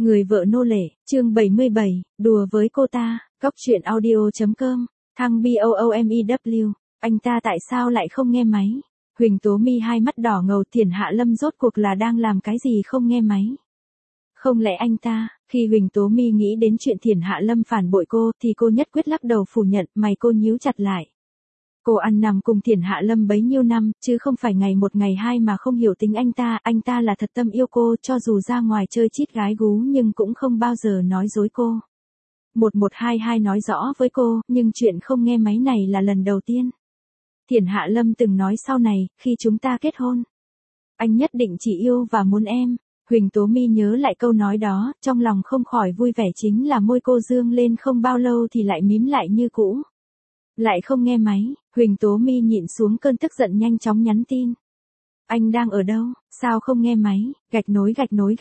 Người vợ nô lệ, chương 77, đùa với cô ta, Cóc truyện audio.com, thăng BOOMEW, anh ta tại sao lại không nghe máy? Huỳnh Tố Mi hai mắt đỏ ngầu, Thiển Hạ Lâm rốt cuộc là đang làm cái gì không nghe máy? Không lẽ anh ta, khi Huỳnh Tố Mi nghĩ đến chuyện Thiển Hạ Lâm phản bội cô thì cô nhất quyết lắc đầu phủ nhận, mày cô nhíu chặt lại. Cô ăn nằm cùng Thiển Hạ Lâm bấy nhiêu năm, chứ không phải ngày một ngày hai mà không hiểu tính anh ta là thật tâm yêu cô, cho dù ra ngoài chơi chít gái gú nhưng cũng không bao giờ nói dối cô. 1122 nói rõ với cô, nhưng chuyện không nghe máy này là lần đầu tiên. Thiển Hạ Lâm từng nói sau này, khi chúng ta kết hôn, anh nhất định chỉ yêu và muốn em. Huỳnh Tố Mi nhớ lại câu nói đó, trong lòng không khỏi vui vẻ, chính là môi cô dương lên không bao lâu thì lại mím lại như cũ. Lại không nghe máy, Huỳnh Tố Mi nhịn xuống cơn tức giận nhanh chóng nhắn tin. Anh đang ở đâu, sao không nghe máy, gạch nối.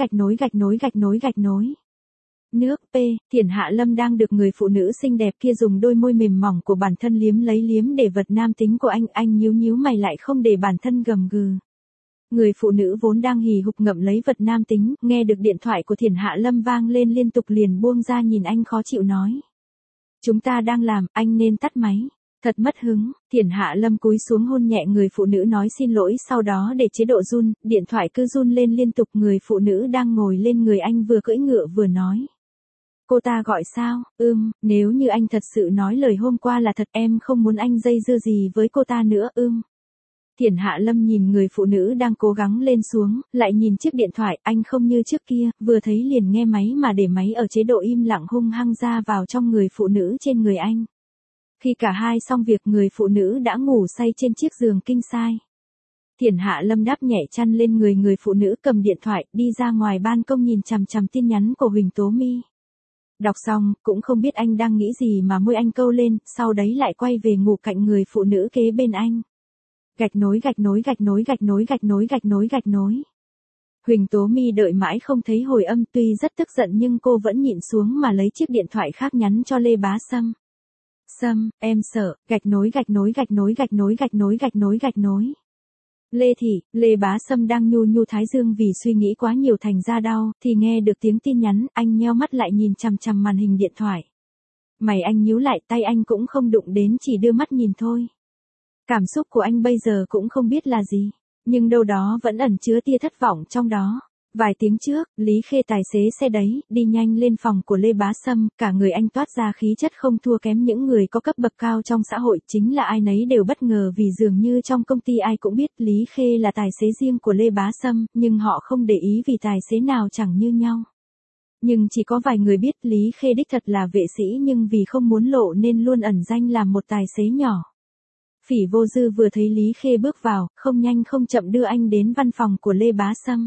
Nước P, Thiển Hạ Lâm đang được người phụ nữ xinh đẹp kia dùng đôi môi mềm mỏng của bản thân liếm để vật nam tính của anh nhíu mày lại không để bản thân gầm gừ. Người phụ nữ vốn đang hì hục ngậm lấy vật nam tính, nghe được điện thoại của Thiển Hạ Lâm vang lên liên tục liền buông ra nhìn anh khó chịu nói. Chúng ta đang làm, anh nên tắt máy. Thật mất hứng, Thiển Hạ Lâm cúi xuống hôn nhẹ người phụ nữ nói xin lỗi, sau đó để chế độ run, điện thoại cứ run lên liên tục. Người phụ nữ đang ngồi lên người anh vừa cưỡi ngựa vừa nói. Cô ta gọi sao, nếu như anh thật sự nói lời hôm qua là thật, em không muốn anh dây dưa gì với cô ta nữa, Thiển Hạ Lâm nhìn người phụ nữ đang cố gắng lên xuống, lại nhìn chiếc điện thoại, anh không như trước kia, vừa thấy liền nghe máy mà để máy ở chế độ im lặng hung hăng ra vào trong người phụ nữ trên người anh. Khi cả hai xong việc, người phụ nữ đã ngủ say trên chiếc giường king size. Thiển Hạ Lâm đáp nhẹ chăn lên người phụ nữ, cầm điện thoại, đi ra ngoài ban công nhìn chằm chằm tin nhắn của Huỳnh Tố Mi. Đọc xong, cũng không biết anh đang nghĩ gì mà môi anh câu lên, sau đấy lại quay về ngủ cạnh người phụ nữ kế bên anh. Gạch nối. Huỳnh Tố Mi đợi mãi không thấy hồi âm, tuy rất tức giận nhưng cô vẫn nhịn xuống mà lấy chiếc điện thoại khác nhắn cho Lê Bá Sâm. Sâm, em sợ, gạch nối. Lê Thị, Lê Bá Sâm đang nhu thái dương vì suy nghĩ quá nhiều thành ra đau, thì nghe được tiếng tin nhắn, anh nheo mắt lại nhìn chằm chằm màn hình điện thoại. Mày anh nhíu lại, tay anh cũng không đụng đến, chỉ đưa mắt nhìn thôi. Cảm xúc của anh bây giờ cũng không biết là gì, nhưng đâu đó vẫn ẩn chứa tia thất vọng trong đó. Vài tiếng trước, Lý Khê tài xế xe đấy, đi nhanh lên phòng của Lê Bá Sâm, cả người anh toát ra khí chất không thua kém những người có cấp bậc cao trong xã hội, chính là ai nấy đều bất ngờ vì dường như trong công ty ai cũng biết Lý Khê là tài xế riêng của Lê Bá Sâm, nhưng họ không để ý vì tài xế nào chẳng như nhau. Nhưng chỉ có vài người biết Lý Khê đích thật là vệ sĩ, nhưng vì không muốn lộ nên luôn ẩn danh làm một tài xế nhỏ. Phỉ Vô Dư vừa thấy Lý Khê bước vào, không nhanh không chậm đưa anh đến văn phòng của Lê Bá Sâm.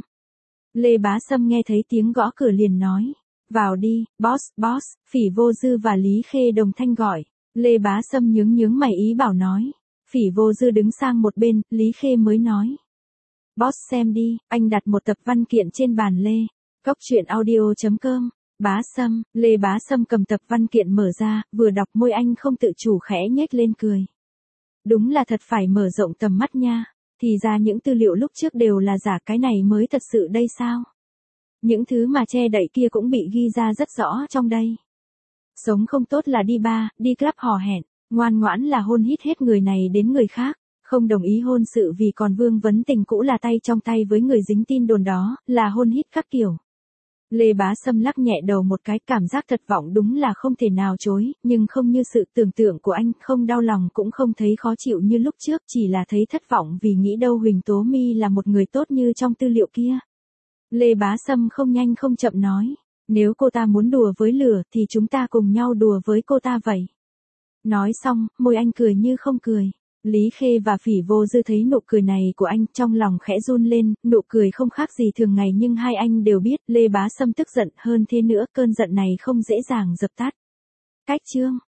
Lê Bá Sâm nghe thấy tiếng gõ cửa liền nói, vào đi, boss, Phỉ Vô Dư và Lý Khê đồng thanh gọi. Lê Bá Sâm nhướng mày ý bảo nói. Phỉ Vô Dư đứng sang một bên, Lý Khê mới nói. Boss xem đi, anh đặt một tập văn kiện trên bàn Lê. Cóc truyện audio.com, Bá Sâm, Lê Bá Sâm cầm tập văn kiện mở ra, vừa đọc môi anh không tự chủ khẽ nhếch lên cười. Đúng là thật phải mở rộng tầm mắt nha. Thì ra những tư liệu lúc trước đều là giả, cái này mới thật sự đây sao? Những thứ mà che đậy kia cũng bị ghi ra rất rõ trong đây. Sống không tốt là đi bar, đi club hò hẹn, ngoan ngoãn là hôn hít hết người này đến người khác, không đồng ý hôn sự vì còn vương vấn tình cũ là tay trong tay với người dính tin đồn đó, là hôn hít các kiểu. Lê Bá Sâm lắc nhẹ đầu một cái, cảm giác thất vọng đúng là không thể nào chối, nhưng không như sự tưởng tượng của anh, không đau lòng cũng không thấy khó chịu như lúc trước, chỉ là thấy thất vọng vì nghĩ đâu Huỳnh Tố Mi là một người tốt như trong tư liệu kia. Lê Bá Sâm không nhanh không chậm nói, nếu cô ta muốn đùa với lửa thì chúng ta cùng nhau đùa với cô ta vậy. Nói xong, môi anh cười như không cười. Lý Khê và Phỉ Vô Dư thấy nụ cười này của anh, trong lòng khẽ run lên, nụ cười không khác gì thường ngày nhưng hai anh đều biết Lê Bá Sâm tức giận, hơn thế nữa cơn giận này không dễ dàng dập tắt. Cách chương